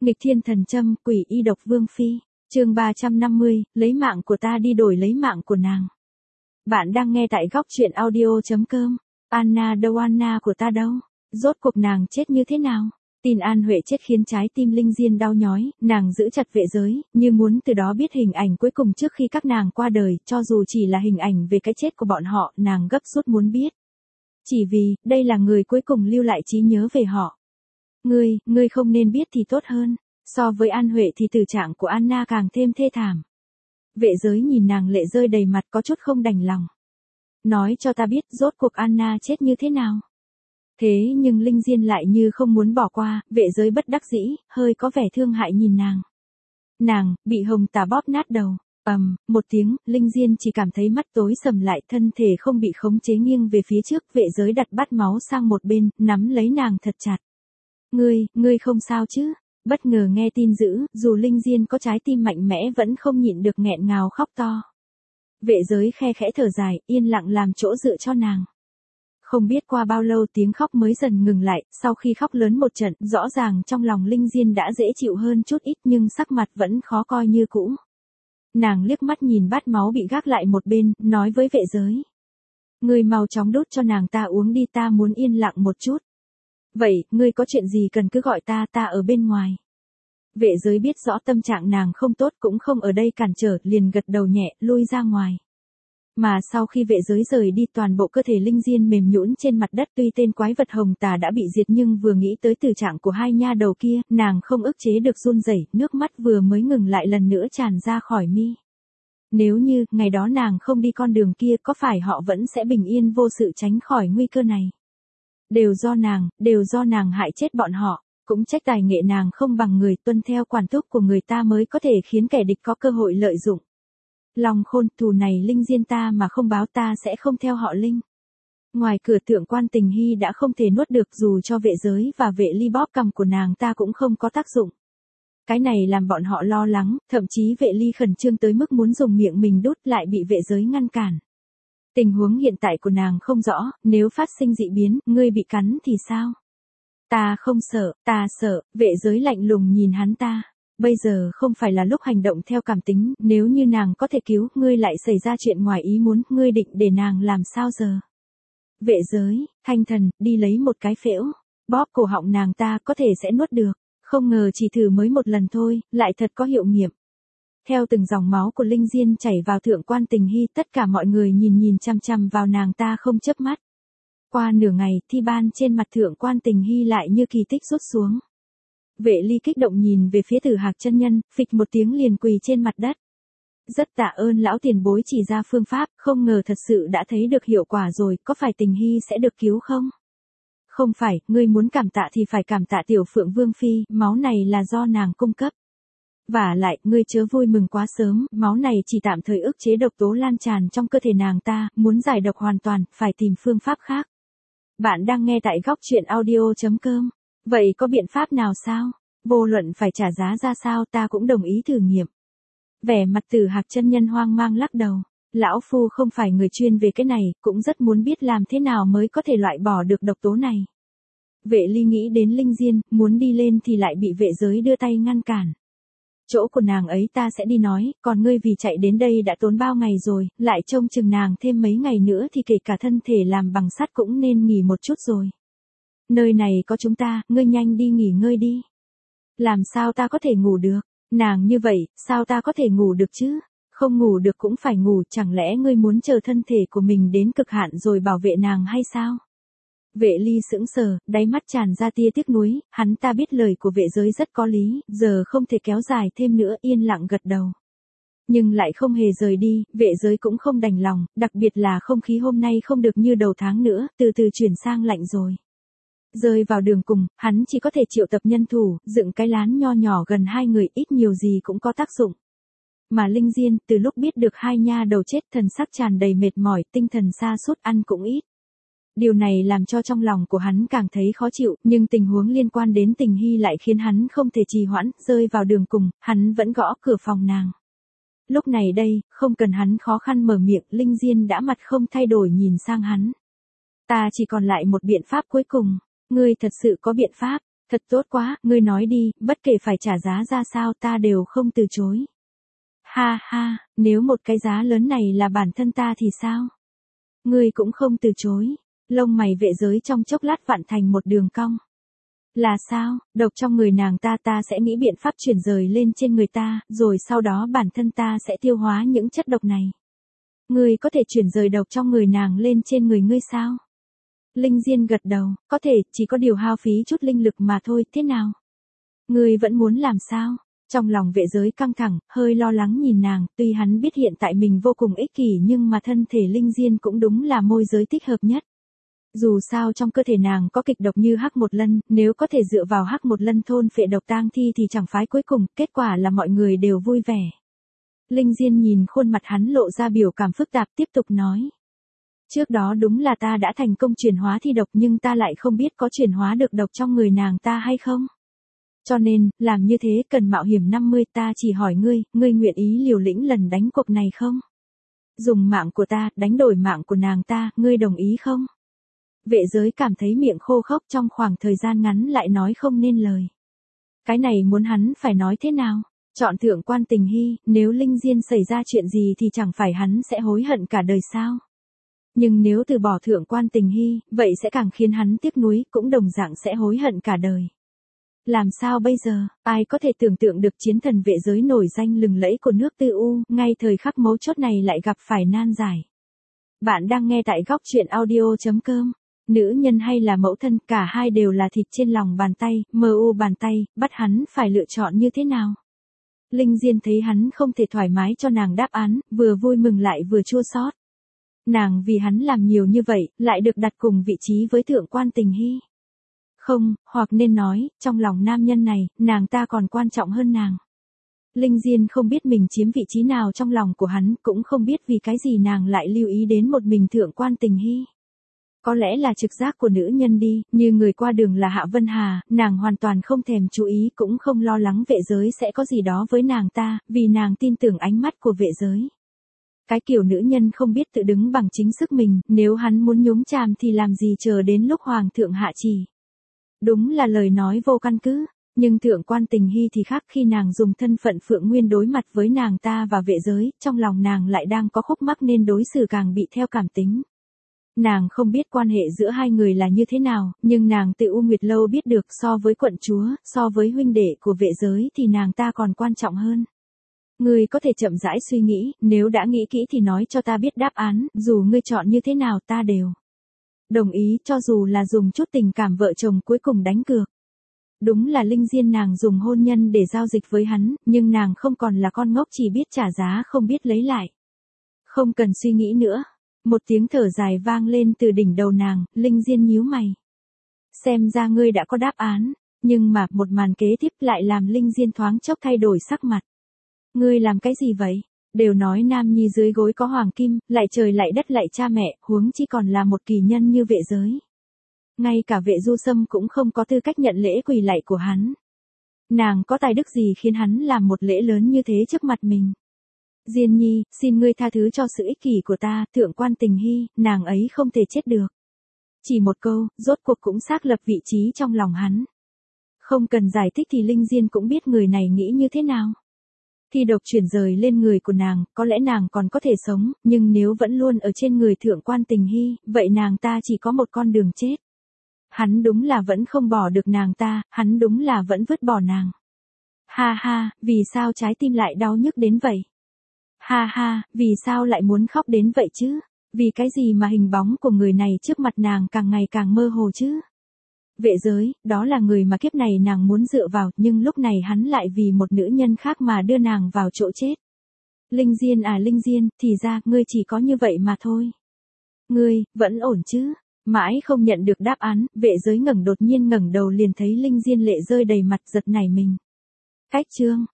Nghịch thiên thần châm, quỷ y độc vương phi. Chương 350, lấy mạng của ta đi đổi lấy mạng của nàng. Bạn đang nghe tại góc truyện audio.com. Anna đâu, Anna của ta đâu? Rốt cuộc nàng chết như thế nào? Tin An Huệ chết khiến trái tim Linh Diên đau nhói, nàng giữ chặt vệ giới, như muốn từ đó biết hình ảnh cuối cùng trước khi các nàng qua đời, cho dù chỉ là hình ảnh về cái chết của bọn họ, nàng gấp rút muốn biết. Chỉ vì, đây là người cuối cùng lưu lại trí nhớ về họ. Ngươi không nên biết thì tốt hơn. So với An Huệ thì tử trạng của Anna càng thêm thê thảm. Vệ giới nhìn nàng lệ rơi đầy mặt có chút không đành lòng. Nói cho ta biết rốt cuộc Anna chết như thế nào. Thế nhưng Linh Diên lại như không muốn bỏ qua, vệ giới bất đắc dĩ, hơi có vẻ thương hại nhìn nàng. Nàng, bị hồng tà bóp nát đầu. Một tiếng, Linh Diên chỉ cảm thấy mắt tối sầm lại, thân thể không bị khống chế nghiêng về phía trước, vệ giới đặt bát máu sang một bên, nắm lấy nàng thật chặt. Ngươi không sao chứ? Bất ngờ nghe tin dữ, dù Linh Diên có trái tim mạnh mẽ vẫn không nhịn được nghẹn ngào khóc to. Vệ giới khe khẽ thở dài, yên lặng làm chỗ dựa cho nàng. Không biết qua bao lâu tiếng khóc mới dần ngừng lại, sau khi khóc lớn một trận, rõ ràng trong lòng Linh Diên đã dễ chịu hơn chút ít nhưng sắc mặt vẫn khó coi như cũ. Nàng liếc mắt nhìn bát máu bị gác lại một bên, nói với vệ giới. Ngươi mau chóng đút cho nàng ta uống đi, ta muốn yên lặng một chút. Vậy, ngươi có chuyện gì cần cứ gọi ta ở bên ngoài. Vệ giới biết rõ tâm trạng nàng không tốt cũng không ở đây cản trở, liền gật đầu nhẹ, lui ra ngoài. Mà sau khi vệ giới rời đi, toàn bộ cơ thể Linh Diên mềm nhũn trên mặt đất, tuy tên quái vật hồng tà đã bị diệt nhưng vừa nghĩ tới tử trạng của hai nha đầu kia, nàng không ức chế được run rẩy, nước mắt vừa mới ngừng lại lần nữa tràn ra khỏi mi. Nếu như, ngày đó nàng không đi con đường kia, có phải họ vẫn sẽ bình yên vô sự tránh khỏi nguy cơ này? Đều do nàng hại chết bọn họ, cũng trách tài nghệ nàng không bằng người, tuân theo quản thúc của người ta mới có thể khiến kẻ địch có cơ hội lợi dụng. Lòng khôn, thù này Linh Diên ta mà không báo ta sẽ không theo họ Linh. Ngoài cửa Thượng Quan Tình Hy đã không thể nuốt được, dù cho vệ giới và vệ ly bóp cằm của nàng ta cũng không có tác dụng. Cái này làm bọn họ lo lắng, thậm chí vệ ly khẩn trương tới mức muốn dùng miệng mình đút lại bị vệ giới ngăn cản. Tình huống hiện tại của nàng không rõ, nếu phát sinh dị biến, ngươi bị cắn thì sao? Ta không sợ, ta sợ, vệ giới lạnh lùng nhìn hắn ta. Bây giờ không phải là lúc hành động theo cảm tính, nếu như nàng có thể cứu, ngươi lại xảy ra chuyện ngoài ý muốn, ngươi định để nàng làm sao giờ? Vệ giới, thanh thần, đi lấy một cái phễu, bóp cổ họng nàng ta, có thể sẽ nuốt được. Không ngờ chỉ thử mới một lần thôi, lại thật có hiệu nghiệm. Theo từng dòng máu của Linh Diên chảy vào Thượng Quan Tình Hy, tất cả mọi người nhìn chăm chăm vào nàng ta không chớp mắt. Qua nửa ngày, thi ban trên mặt Thượng Quan Tình Hy lại như kỳ tích rút xuống. Vệ ly kích động nhìn về phía Tử Hạc chân nhân, phịch một tiếng liền quỳ trên mặt đất. Rất tạ ơn lão tiền bối chỉ ra phương pháp, không ngờ thật sự đã thấy được hiệu quả rồi, có phải Tình Hy sẽ được cứu không? Không phải, ngươi muốn cảm tạ thì phải cảm tạ Tiểu Phượng Vương Phi, máu này là do nàng cung cấp. Vả lại, ngươi chớ vui mừng quá sớm, máu này chỉ tạm thời ức chế độc tố lan tràn trong cơ thể nàng ta, muốn giải độc hoàn toàn, phải tìm phương pháp khác. Bạn đang nghe tại góc truyện audio.com. Vậy có biện pháp nào sao? Vô luận phải trả giá ra sao ta cũng đồng ý thử nghiệm. Vẻ mặt Tử Hạc chân nhân hoang mang lắc đầu. Lão phu không phải người chuyên về cái này, cũng rất muốn biết làm thế nào mới có thể loại bỏ được độc tố này. Vệ ly nghĩ đến Linh Diên, muốn đi lên thì lại bị vệ giới đưa tay ngăn cản. Chỗ của nàng ấy ta sẽ đi nói, còn ngươi vì chạy đến đây đã tốn bao ngày rồi, lại trông chừng nàng thêm mấy ngày nữa thì kể cả thân thể làm bằng sắt cũng nên nghỉ một chút rồi. Nơi này có chúng ta, ngươi nhanh đi nghỉ ngơi đi. Làm sao ta có thể ngủ được? Nàng như vậy, sao ta có thể ngủ được chứ? Không ngủ được cũng phải ngủ, chẳng lẽ ngươi muốn chờ thân thể của mình đến cực hạn rồi bảo vệ nàng hay sao? Vệ ly sững sờ, đáy mắt tràn ra tia tiếc nuối, hắn ta biết lời của vệ giới rất có lý, giờ không thể kéo dài thêm nữa, yên lặng gật đầu. Nhưng lại không hề rời đi, vệ giới cũng không đành lòng, đặc biệt là không khí hôm nay không được như đầu tháng nữa, từ từ chuyển sang lạnh rồi. Rơi vào đường cùng, hắn chỉ có thể triệu tập nhân thủ, dựng cái lán nho nhỏ gần hai người, ít nhiều gì cũng có tác dụng. Mà Linh Diên, từ lúc biết được hai nha đầu chết, thần sắc tràn đầy mệt mỏi, tinh thần sa sút, ăn cũng ít. Điều này làm cho trong lòng của hắn càng thấy khó chịu, nhưng tình huống liên quan đến Tình Hy lại khiến hắn không thể trì hoãn, rơi vào đường cùng, hắn vẫn gõ cửa phòng nàng. Lúc này đây, không cần hắn khó khăn mở miệng, Linh Diên đã mặt không thay đổi nhìn sang hắn. Ta chỉ còn lại một biện pháp cuối cùng. Ngươi thật sự có biện pháp? Thật tốt quá, ngươi nói đi, bất kể phải trả giá ra sao ta đều không từ chối. Ha ha, nếu một cái giá lớn này là bản thân ta thì sao? Ngươi cũng không từ chối. Lông mày vệ giới trong chốc lát vặn thành một đường cong. Là sao, độc trong người nàng ta sẽ nghĩ biện pháp chuyển rời lên trên người ta, rồi sau đó bản thân ta sẽ tiêu hóa những chất độc này. Ngươi có thể chuyển rời độc trong người nàng lên trên người ngươi sao? Linh Diên gật đầu, có thể, chỉ có điều hao phí chút linh lực mà thôi, thế nào? Ngươi vẫn muốn làm sao? Trong lòng vệ giới căng thẳng, hơi lo lắng nhìn nàng, tuy hắn biết hiện tại mình vô cùng ích kỷ nhưng mà thân thể Linh Diên cũng đúng là môi giới thích hợp nhất. Dù sao trong cơ thể nàng có kịch độc như hắc một lân, nếu có thể dựa vào hắc một lân thôn phệ độc tang thi thì chẳng phái cuối cùng, kết quả là mọi người đều vui vẻ. Linh Diên nhìn khuôn mặt hắn lộ ra biểu cảm phức tạp tiếp tục nói. Trước đó đúng là ta đã thành công chuyển hóa thi độc nhưng ta lại không biết có chuyển hóa được độc trong người nàng ta hay không. Cho nên, làm như thế cần mạo hiểm 50, ta chỉ hỏi ngươi, ngươi nguyện ý liều lĩnh lần đánh cuộc này không? Dùng mạng của ta, đánh đổi mạng của nàng ta, ngươi đồng ý không? Vệ giới cảm thấy miệng khô khốc trong khoảng thời gian ngắn lại nói không nên lời. Cái này muốn hắn phải nói thế nào? Chọn thượng quan tình hy, nếu Linh Diên xảy ra chuyện gì thì chẳng phải hắn sẽ hối hận cả đời sao? Nhưng nếu từ bỏ thượng quan tình hy, vậy sẽ càng khiến hắn tiếc nuối, cũng đồng dạng sẽ hối hận cả đời. Làm sao bây giờ, ai có thể tưởng tượng được chiến thần vệ giới nổi danh lừng lẫy của nước Tư U, ngay thời khắc mấu chốt này lại gặp phải nan giải. Bạn đang nghe tại góc truyện audio.com. Nữ nhân hay là mẫu thân, cả hai đều là thịt trên lòng bàn tay, mu bàn tay, bắt hắn phải lựa chọn như thế nào? Linh Diên thấy hắn không thể thoải mái cho nàng đáp án, vừa vui mừng lại vừa chua xót. Nàng vì hắn làm nhiều như vậy, lại được đặt cùng vị trí với thượng quan tình hy. Không, hoặc nên nói, trong lòng nam nhân này, nàng ta còn quan trọng hơn nàng. Linh Diên không biết mình chiếm vị trí nào trong lòng của hắn, cũng không biết vì cái gì nàng lại lưu ý đến một mình thượng quan tình hy. Có lẽ là trực giác của nữ nhân đi, như người qua đường là Hạ Vân Hà, nàng hoàn toàn không thèm chú ý cũng không lo lắng vệ giới sẽ có gì đó với nàng ta, vì nàng tin tưởng ánh mắt của vệ giới. Cái kiểu nữ nhân không biết tự đứng bằng chính sức mình, nếu hắn muốn nhúng chàm thì làm gì chờ đến lúc hoàng thượng hạ chỉ. Đúng là lời nói vô căn cứ, nhưng thượng quan tình hy thì khác, khi nàng dùng thân phận Phượng Nguyên đối mặt với nàng ta và vệ giới, trong lòng nàng lại đang có khúc mắc nên đối xử càng bị theo cảm tính. Nàng không biết quan hệ giữa hai người là như thế nào, nhưng nàng tự U Nguyệt Lâu biết được so với quận chúa, so với huynh đệ của vệ giới thì nàng ta còn quan trọng hơn. Ngươi có thể chậm rãi suy nghĩ, nếu đã nghĩ kỹ thì nói cho ta biết đáp án, dù ngươi chọn như thế nào ta đều đồng ý, cho dù là dùng chút tình cảm vợ chồng cuối cùng đánh cược. Đúng là Linh Diên nàng dùng hôn nhân để giao dịch với hắn, nhưng nàng không còn là con ngốc chỉ biết trả giá không biết lấy lại. Không cần suy nghĩ nữa. Một tiếng thở dài vang lên từ đỉnh đầu nàng, Linh Diên nhíu mày. Xem ra ngươi đã có đáp án, nhưng mà một màn kế tiếp lại làm Linh Diên thoáng chốc thay đổi sắc mặt. Ngươi làm cái gì vậy? Đều nói nam nhi dưới gối có hoàng kim, lại trời lại đất lại cha mẹ, huống chi còn là một kỳ nhân như vệ giới. Ngay cả vệ du sâm cũng không có tư cách nhận lễ quỳ lạy của hắn. Nàng có tài đức gì khiến hắn làm một lễ lớn như thế trước mặt mình? Diên nhi, xin ngươi tha thứ cho sự ích kỷ của ta, thượng quan tình hy, nàng ấy không thể chết được. Chỉ một câu, rốt cuộc cũng xác lập vị trí trong lòng hắn. Không cần giải thích thì Linh Diên cũng biết người này nghĩ như thế nào. Thi độc chuyển rời lên người của nàng, có lẽ nàng còn có thể sống, nhưng nếu vẫn luôn ở trên người thượng quan tình hy, vậy nàng ta chỉ có một con đường chết. Hắn đúng là vẫn không bỏ được nàng ta, hắn đúng là vẫn vứt bỏ nàng. Ha ha, vì sao trái tim lại đau nhức đến vậy? Ha ha, vì sao lại muốn khóc đến vậy chứ? Vì cái gì mà hình bóng của người này trước mặt nàng càng ngày càng mơ hồ chứ? Vệ giới, đó là người mà kiếp này nàng muốn dựa vào, nhưng lúc này hắn lại vì một nữ nhân khác mà đưa nàng vào chỗ chết. Linh Diên à Linh Diên, thì ra, ngươi chỉ có như vậy mà thôi. Ngươi, vẫn ổn chứ? Mãi không nhận được đáp án, vệ giới đột nhiên ngẩng đầu liền thấy Linh Diên lệ rơi đầy mặt giật nảy mình. Cách chương